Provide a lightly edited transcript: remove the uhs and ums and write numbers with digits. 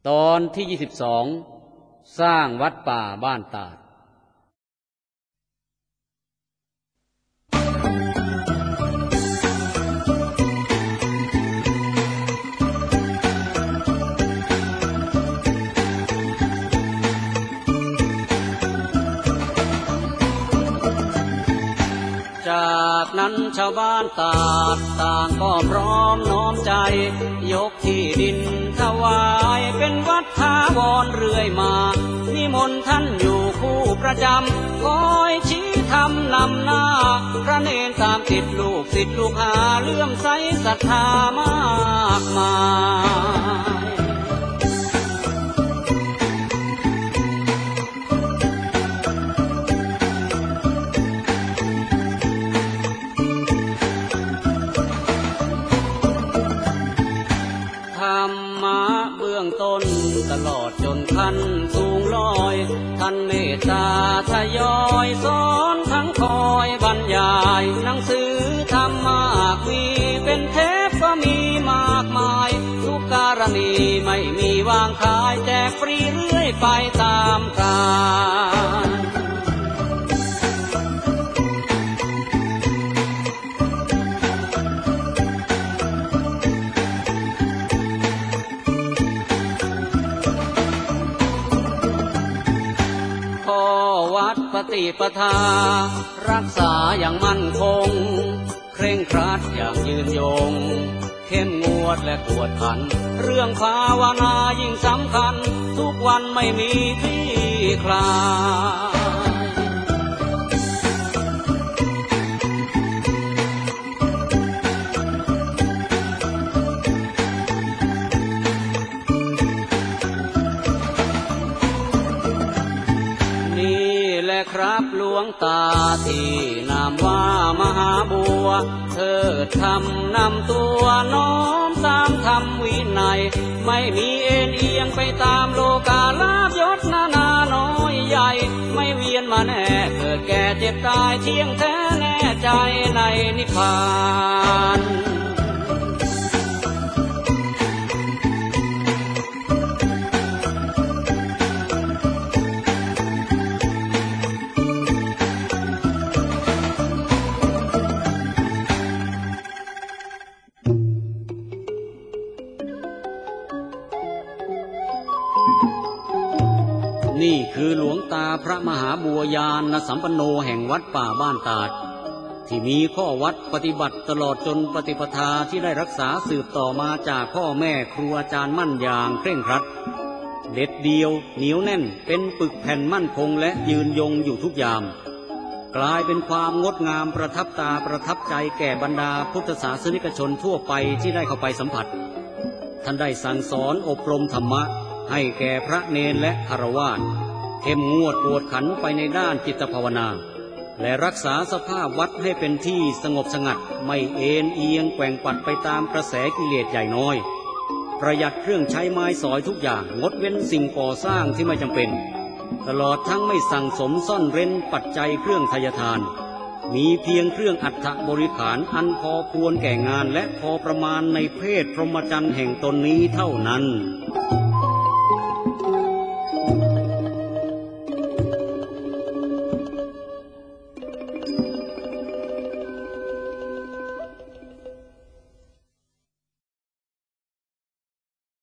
ตอนที่22สร้างวัดป่าบ้านตาดจากนั้นชาวบ้านตาดต่างก็พร้อมน้อมใจยกที่ดินถวายเป็นวัดถาวรเรื่อยมานิมนต์ท่านอยู่คู่ประจำคอยชี้ทำนำหน้าพระเนรตามติดลูกศิษย์ลูกหาเลื่อมใสศรัทธามากมายเบื้องต้นตลอดจนขั้นสูงลอยท่านเมตตาทยอยสอนทั้งคอยบรรยายหนังสือธรรมากมีเป็นเทปก็มีมากมายทุกการณีไม่มีวางขายแจกฟรีเรื่อยไปตามกาลวัดปฏิปทารักษาอย่างมั่นคงเคร่งครัดอย่างยืนยงเข้มงวดและกวดขันเรื่องภาวนายิ่งสำคัญทุกวันไม่มีที่คลายครับหลวงตาที่นามว่ามหาบัวเทิดธรรมนำตัวน้อมตามธรรมวินัยไม่มีเอ็นเอียงไปตามโลกาลาภยศนานาน้อยใหญ่ไม่เวียนมาแน่เกิดแก่เจ็บตายเที่ยงแท้แน่ใจในนิพพานนี่คือหลวงตาพระมหาบัวยานสัมปันโนแห่งวัดป่าบ้านตาดที่มีข้อวัดปฏิบัติตลอดจนปฏิปทาที่ได้รักษาสืบต่อมาจากพ่อแม่ครูอาจารย์มั่นอย่างเคร่งครัดเด็ดเดียวเหนียวแน่นเป็นปึกแผ่นมั่นคงและยืนยงอยู่ทุกยามกลายเป็นความงดงามประทับตาประทับใจแก่บรรดาพุทธศาสนิกชนทั่วไปที่ได้เข้าไปสัมผัสท่านได้สั่งสอนอบรมธรรมะให้แก่พระเนรและฆราวาสเข้มงวดกวดขันไปในด้านจิตภาวนาและรักษาสภาพวัดให้เป็นที่สงบสงัดไม่เอ็นเอียงแกว่งปัดไปตามกระแสกิเลสใหญ่น้อยประหยัดเครื่องใช้ไม้สอยทุกอย่างงดเว้นสิ่งก่อสร้างที่ไม่จำเป็นตลอดทั้งไม่สั่งสมซ่อนเร้นปัจจัยเครื่องทายทานมีเพียงเครื่องอัฐบริขารอันพอควรแก่งานและพอประมาณในเพศพรหมจรรย์แห่งตนนี้เท่านั้น